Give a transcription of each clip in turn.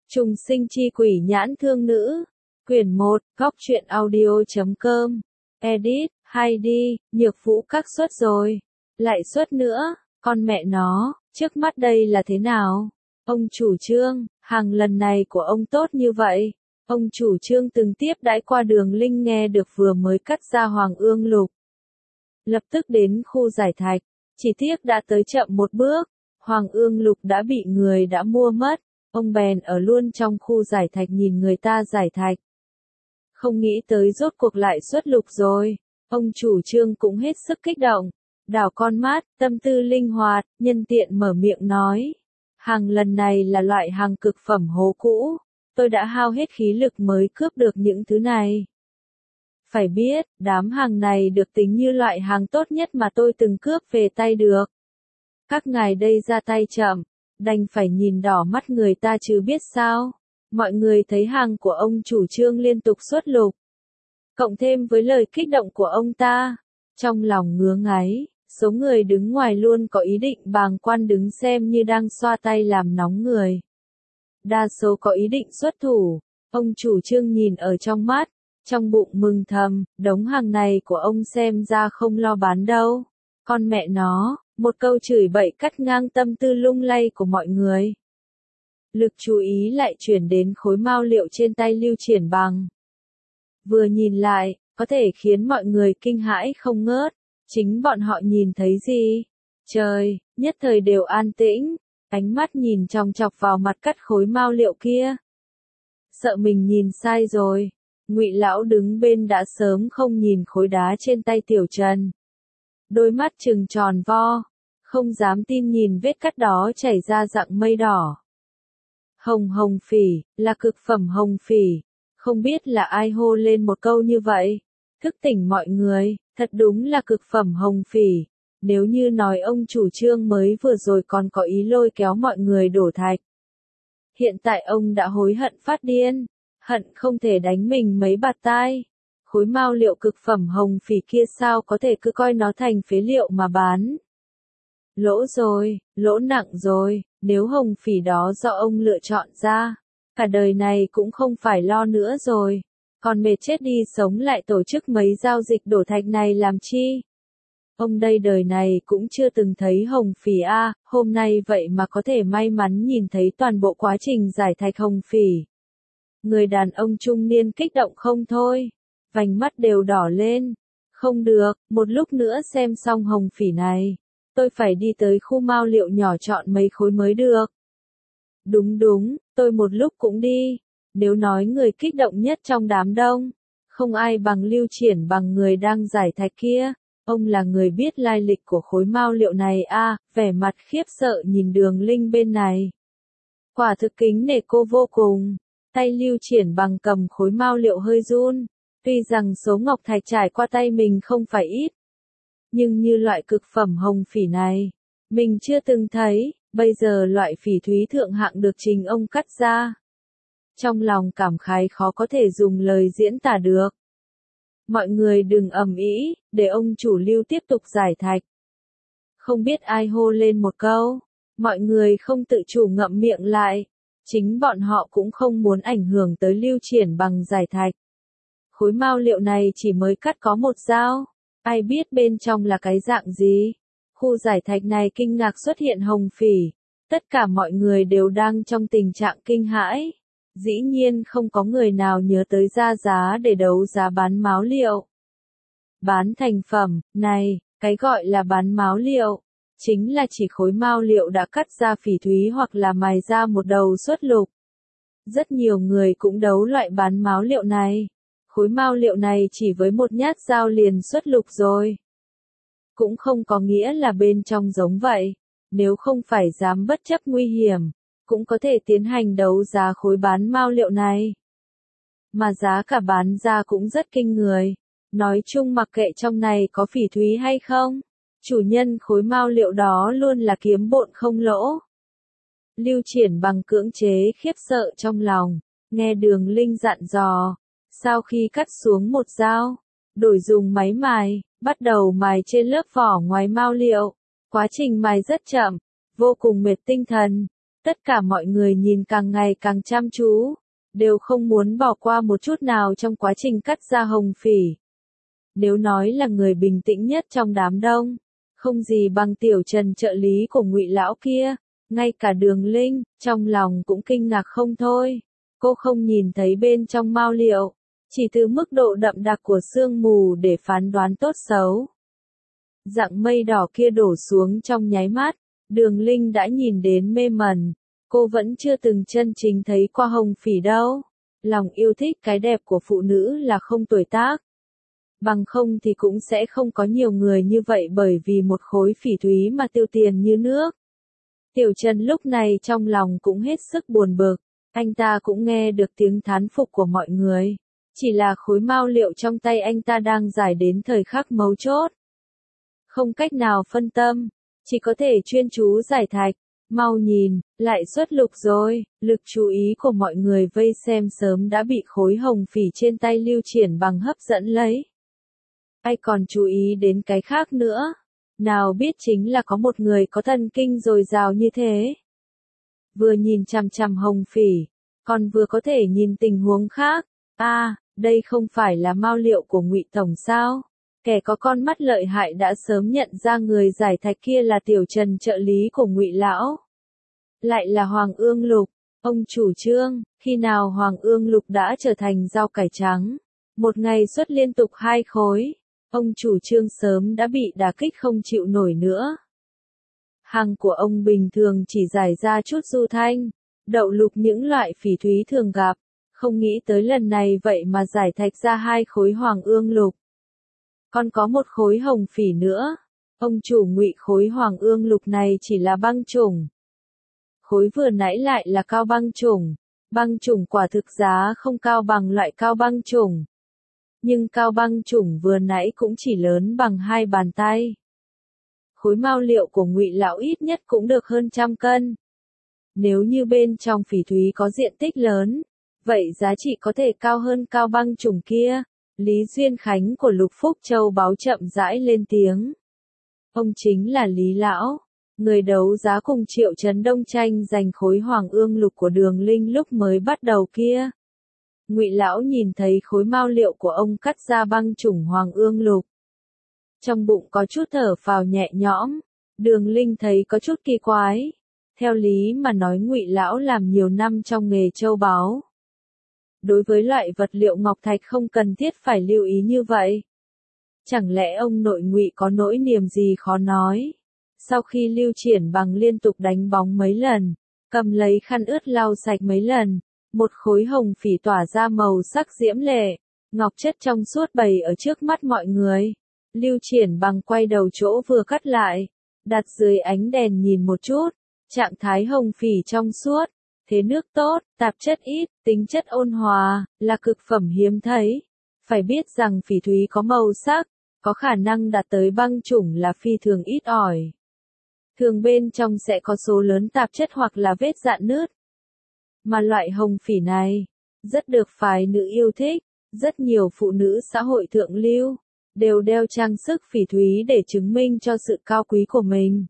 Trùng sinh chi quỷ nhãn thương nữ. Quyển 1, góc truyện audio.com. Edit, hay đi, Nhược Vũ các suất rồi. Lại suất nữa, con mẹ nó, trước mắt đây là thế nào? Ông chủ Trương, hàng lần này của ông tốt như vậy. Ông chủ Trương từng tiếp đãi qua Đường Linh nghe được vừa mới cắt ra Hoàng Ương Lục. Lập tức đến khu giải thạch, chỉ tiếc đã tới chậm một bước, Hoàng Ương Lục đã bị người đã mua mất. Ông bèn ở luôn trong khu giải thạch nhìn người ta giải thạch. Không nghĩ tới rốt cuộc lại xuất lục rồi. Ông chủ Trương cũng hết sức kích động. Đảo con mắt, tâm tư linh hoạt, nhân tiện mở miệng nói. Hàng lần này là loại hàng cực phẩm hố cũ. Tôi đã hao hết khí lực mới cướp được những thứ này. Phải biết, đám hàng này được tính như loại hàng tốt nhất mà tôi từng cướp về tay được. Các ngài đây ra tay chậm. Đành phải nhìn đỏ mắt người ta chứ biết sao. Mọi người thấy hàng của ông chủ Trương liên tục xuất lục. Cộng thêm với lời kích động của ông ta. Trong lòng ngứa ngáy, số người đứng ngoài luôn có ý định bàng quan đứng xem như đang xoa tay làm nóng người. Đa số có ý định xuất thủ. Ông chủ Trương nhìn ở trong mắt, trong bụng mừng thầm, đống hàng này của ông xem ra không lo bán đâu. Con mẹ nó. Một câu chửi bậy cắt ngang tâm tư lung lay của mọi người. Lực chú ý lại chuyển đến khối mao liệu trên tay Lưu Triển Bằng. Vừa nhìn lại, có thể khiến mọi người kinh hãi không ngớt. Chính bọn họ nhìn thấy gì? Trời, nhất thời đều an tĩnh, ánh mắt nhìn chòng chọc vào mặt cắt khối mao liệu kia. Sợ mình nhìn sai rồi, Ngụy lão đứng bên đã sớm không nhìn khối đá trên tay Tiểu Trần. Đôi mắt trừng tròn vo, không dám tin nhìn vết cắt đó chảy ra dạng mây đỏ. Hồng phỉ, là cực phẩm hồng phỉ. Không biết là ai hô lên một câu như vậy. Thức tỉnh mọi người, thật đúng là cực phẩm hồng phỉ. Nếu như nói ông chủ Trương mới vừa rồi còn có ý lôi kéo mọi người đổ thạch. Hiện tại ông đã hối hận phát điên, hận không thể đánh mình mấy bạt tai. Khối mao liệu cực phẩm hồng phỉ kia sao có thể cứ coi nó thành phế liệu mà bán. Lỗ rồi, lỗ nặng rồi, nếu hồng phỉ đó do ông lựa chọn ra, cả đời này cũng không phải lo nữa rồi. Còn mệt chết đi sống lại tổ chức mấy giao dịch đổ thạch này làm chi? Ông đây đời này cũng chưa từng thấy hồng phỉ a, hôm nay vậy mà có thể may mắn nhìn thấy toàn bộ quá trình giải thạch hồng phỉ. Người đàn ông trung niên kích động không thôi, vành mắt đều đỏ lên. Không được, một lúc nữa xem xong hồng phỉ này, tôi phải đi tới khu mao liệu nhỏ chọn mấy khối mới được. Đúng, tôi một lúc cũng đi. Nếu nói người kích động nhất trong đám đông, không ai bằng Lưu Triển Bằng người đang giải thạch kia. Ông là người biết lai lịch của khối mao liệu này a, vẻ mặt khiếp sợ nhìn Đường Linh bên này. Quả thực kính nể cô vô cùng. Tay Lưu Triển Bằng cầm khối mao liệu hơi run. Tuy rằng số ngọc thạch trải qua tay mình không phải ít, nhưng như loại cực phẩm hồng phỉ này, mình chưa từng thấy. Bây giờ loại phỉ thúy thượng hạng được chính ông cắt ra. Trong lòng cảm khái khó có thể dùng lời diễn tả được. Mọi người đừng ầm ĩ, để ông chủ Lưu tiếp tục giải thạch. Không biết ai hô lên một câu, mọi người không tự chủ ngậm miệng lại. Chính bọn họ cũng không muốn ảnh hưởng tới Lưu Triển Bằng giải thạch. Khối mao liệu này chỉ mới cắt có một dao, ai biết bên trong là cái dạng gì. Khu giải thạch này kinh ngạc xuất hiện hồng phỉ, tất cả mọi người đều đang trong tình trạng kinh hãi. Dĩ nhiên không có người nào nhớ tới ra giá để đấu giá bán máo liệu. Bán thành phẩm, này, cái gọi là bán máo liệu, chính là chỉ khối mao liệu đã cắt ra phỉ thúy hoặc là mài ra một đầu xuất lục. Rất nhiều người cũng đấu loại bán máo liệu này. Khối mao liệu này chỉ với một nhát dao liền xuất lục rồi. Cũng không có nghĩa là bên trong giống vậy. Nếu không phải dám bất chấp nguy hiểm, cũng có thể tiến hành đấu giá khối bán mao liệu này. Mà giá cả bán ra cũng rất kinh người. Nói chung mặc kệ trong này có phỉ thúy hay không, chủ nhân khối mao liệu đó luôn là kiếm bộn không lỗ. Lưu Triển Bằng cưỡng chế khiếp sợ trong lòng, nghe Đường Linh dặn dò, sau khi cắt xuống một dao, đổi dùng máy mài, bắt đầu mài trên lớp vỏ ngoài mao liệu. Quá trình mài rất chậm, vô cùng mệt tinh thần. Tất cả mọi người nhìn càng ngày càng chăm chú, đều không muốn bỏ qua một chút nào trong quá trình cắt da Hồng Phỉ. Nếu nói là người bình tĩnh nhất trong đám đông, không gì bằng Tiểu Trần trợ lý của Ngụy lão kia, ngay cả Đường Linh, trong lòng cũng kinh ngạc không thôi. Cô không nhìn thấy bên trong mao liệu, chỉ từ mức độ đậm đặc của sương mù để phán đoán tốt xấu. Dạng mây đỏ kia đổ xuống trong nháy mắt, Đường Linh đã nhìn đến mê mẩn, cô vẫn chưa từng chân chính thấy qua Hồng Phỉ đâu. Lòng yêu thích cái đẹp của phụ nữ là không tuổi tác. Bằng không thì cũng sẽ không có nhiều người như vậy bởi vì một khối phỉ thúy mà tiêu tiền như nước. Tiểu Trần lúc này trong lòng cũng hết sức buồn bực, anh ta cũng nghe được tiếng thán phục của mọi người. Chỉ là khối mao liệu trong tay anh ta đang giải đến thời khắc mấu chốt. Không cách nào phân tâm, chỉ có thể chuyên chú giải thạch. Mau nhìn, lại xuất lục rồi, lực chú ý của mọi người vây xem sớm đã bị khối hồng phỉ trên tay Lưu Triển Bằng hấp dẫn lấy. Ai còn chú ý đến cái khác nữa, nào biết chính là có một người có thần kinh dồi dào như thế. Vừa nhìn chằm chằm hồng phỉ, còn vừa có thể nhìn tình huống khác. Đây không phải là mao liệu của Ngụy tổng sao? Kẻ có con mắt lợi hại đã sớm nhận ra người giải thạch kia là Tiểu Trần trợ lý của Ngụy lão. Lại là Hoàng Ương Lục, ông chủ trương, khi nào Hoàng Ương Lục đã trở thành rau cải trắng, một ngày xuất liên tục 2 khối, ông chủ trương sớm đã bị đả kích không chịu nổi nữa. Hàng của ông bình thường chỉ giải ra chút du thanh, đậu lục những loại phỉ thúy thường gặp, không nghĩ tới lần này vậy mà giải thạch ra 2 khối Hoàng Ương Lục. Còn có một khối hồng phỉ nữa, ông chủ Ngụy khối Hoàng Ương Lục này chỉ là băng chủng. Khối vừa nãy lại là cao băng chủng quả thực giá không cao bằng loại cao băng chủng. Nhưng cao băng chủng vừa nãy cũng chỉ lớn bằng 2 bàn tay. Khối mao liệu của Ngụy lão ít nhất cũng được hơn 100 cân. Nếu như bên trong phỉ thúy có diện tích lớn, vậy giá trị có thể cao hơn cao băng chủng kia. Lý Duyên Khánh của Lục Phúc Châu báo chậm rãi lên tiếng. Ông chính là Lý lão, người đấu giá cùng Triệu Trấn Đông tranh giành khối Hoàng Ương Lục của Đường Linh lúc mới bắt đầu kia. Ngụy lão nhìn thấy khối mao liệu của ông cắt ra băng chủng Hoàng Ương Lục. Trong bụng có chút thở phào nhẹ nhõm, Đường Linh thấy có chút kỳ quái. Theo lý mà nói Ngụy lão làm nhiều năm trong nghề châu báu. Đối với loại vật liệu ngọc thạch không cần thiết phải lưu ý như vậy. Chẳng lẽ ông nội Ngụy có nỗi niềm gì khó nói? Sau khi Lưu Triển Bằng liên tục đánh bóng mấy lần, cầm lấy khăn ướt lau sạch mấy lần, một khối hồng phỉ tỏa ra màu sắc diễm lệ, ngọc chất trong suốt bày ở trước mắt mọi người. Lưu Triển Bằng quay đầu chỗ vừa cắt lại, đặt dưới ánh đèn nhìn một chút, trạng thái hồng phỉ trong suốt, thế nước tốt, tạp chất ít, tính chất ôn hòa, là cực phẩm hiếm thấy. Phải biết rằng phỉ thúy có màu sắc, có khả năng đạt tới băng chủng là phi thường ít ỏi. Thường bên trong sẽ có số lớn tạp chất hoặc là vết rạn nứt. Mà loại hồng phỉ này, rất được phái nữ yêu thích, rất nhiều phụ nữ xã hội thượng lưu, đều đeo trang sức phỉ thúy để chứng minh cho sự cao quý của mình.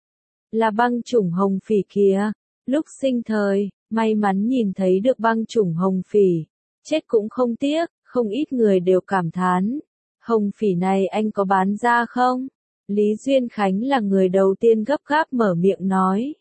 Là băng chủng hồng phỉ kia, lúc sinh thời, may mắn nhìn thấy được băng chủng hồng phỉ, chết cũng không tiếc, không ít người đều cảm thán. Hồng phỉ này anh có bán ra không? Lý Duyên Khánh là người đầu tiên gấp gáp mở miệng nói.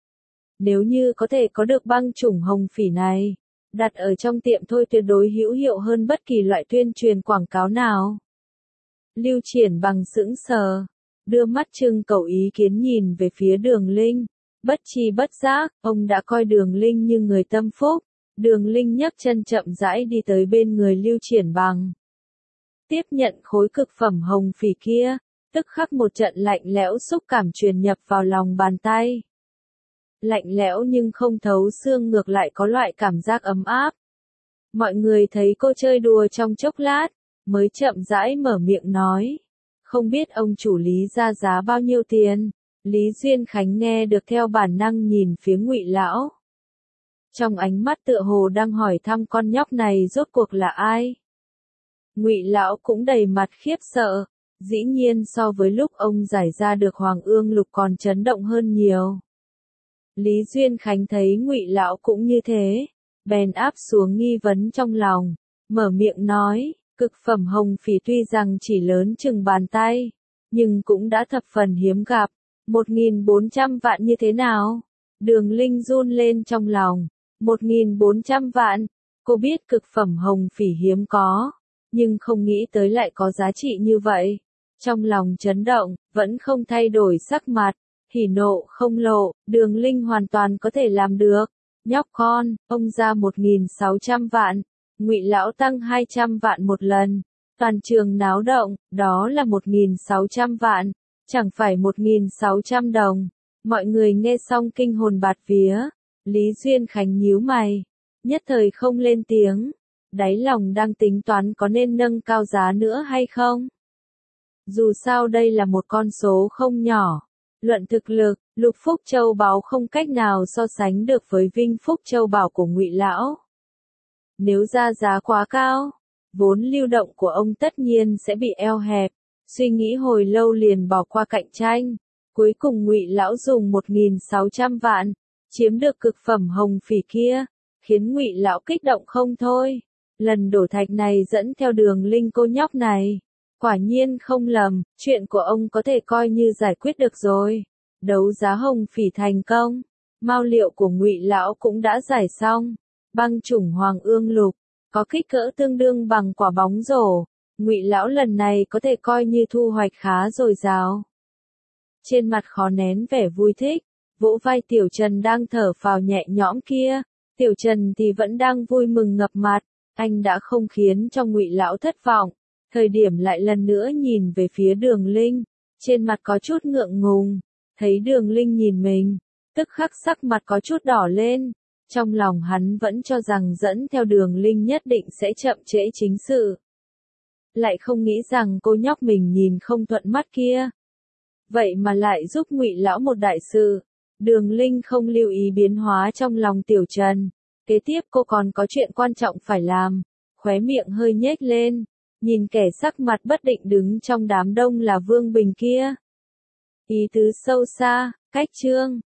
Nếu như có thể có được băng chủng hồng phỉ này, đặt ở trong tiệm thôi tuyệt đối hữu hiệu hơn bất kỳ loại tuyên truyền quảng cáo nào. Lưu Triển Bằng sững sờ, đưa mắt trưng cầu ý kiến nhìn về phía Đường Linh. Bất chi bất giác, ông đã coi Đường Linh như người tâm phúc. Đường Linh nhấc chân chậm rãi đi tới bên người Lưu Triển Bằng. Tiếp nhận khối cực phẩm hồng phỉ kia, tức khắc một trận lạnh lẽo xúc cảm truyền nhập vào lòng bàn tay. Lạnh lẽo nhưng không thấu xương, ngược lại có loại cảm giác ấm áp. Mọi người thấy cô chơi đùa trong chốc lát, mới chậm rãi mở miệng nói. Không biết ông chủ Lý ra giá bao nhiêu tiền? Lý Duyên Khánh nghe được theo bản năng nhìn phía Ngụy lão. Trong ánh mắt tựa hồ đang hỏi thăm con nhóc này rốt cuộc là ai. Ngụy lão cũng đầy mặt khiếp sợ, dĩ nhiên so với lúc ông giải ra được Hoàng Ương Lục còn chấn động hơn nhiều. Lý Duyên Khánh thấy Ngụy lão cũng như thế, bèn áp xuống nghi vấn trong lòng, mở miệng nói, cực phẩm hồng phỉ tuy rằng chỉ lớn chừng bàn tay, nhưng cũng đã thập phần hiếm gặp, 1.400 vạn như thế nào? Đường Linh run lên trong lòng, 1.400 vạn, cô biết cực phẩm hồng phỉ hiếm có, nhưng không nghĩ tới lại có giá trị như vậy. Trong lòng chấn động, vẫn không thay đổi sắc mặt, hỉ nộ không lộ, Đường Linh hoàn toàn có thể làm được. Nhóc con, ông ra 1.600 vạn, Ngụy lão tăng 200 vạn một lần. Toàn trường náo động, đó là 1.600 vạn, chẳng phải 1.600 đồng. Mọi người nghe xong kinh hồn bạt vía, Lý Duyên Khánh nhíu mày, nhất thời không lên tiếng, đáy lòng đang tính toán có nên nâng cao giá nữa hay không. Dù sao đây là một con số không nhỏ. Luận thực lực, Lục Phúc Châu Báu không cách nào so sánh được với Vinh Phúc Châu Bảo của Ngụy lão. Nếu ra giá quá cao, vốn lưu động của ông tất nhiên sẽ bị eo hẹp. Suy nghĩ hồi lâu liền bỏ qua cạnh tranh. Cuối cùng Ngụy lão dùng 1.600 vạn, chiếm được cực phẩm hồng phỉ kia, khiến Ngụy lão kích động không thôi. Lần đổ thạch này dẫn theo Đường Linh cô nhóc này. Quả nhiên không lầm, chuyện của ông có thể coi như giải quyết được rồi. Đấu giá hồng phỉ thành công, mao liệu của Ngụy lão cũng đã giải xong. Băng chủng Hoàng Ương Lục, có kích cỡ tương đương bằng quả bóng rổ. Ngụy lão lần này có thể coi như thu hoạch khá dồi dào. Trên mặt khó nén vẻ vui thích, vỗ vai Tiểu Trần đang thở phào nhẹ nhõm kia. Tiểu Trần thì vẫn đang vui mừng ngập mặt, anh đã không khiến cho Ngụy lão thất vọng. Thời điểm lại lần nữa nhìn về phía Đường Linh, trên mặt có chút ngượng ngùng, thấy Đường Linh nhìn mình, tức khắc sắc mặt có chút đỏ lên. Trong lòng hắn vẫn cho rằng dẫn theo Đường Linh nhất định sẽ chậm trễ chính sự. Lại không nghĩ rằng cô nhóc mình nhìn không thuận mắt kia. Vậy mà lại giúp Ngụy lão một đại sự. Đường Linh không lưu ý biến hóa trong lòng Tiểu Trần. Kế tiếp cô còn có chuyện quan trọng phải làm. Khóe miệng hơi nhếch lên. Nhìn kẻ sắc mặt bất định đứng trong đám đông là Vương Bình kia. Ý tứ sâu xa, cách chương.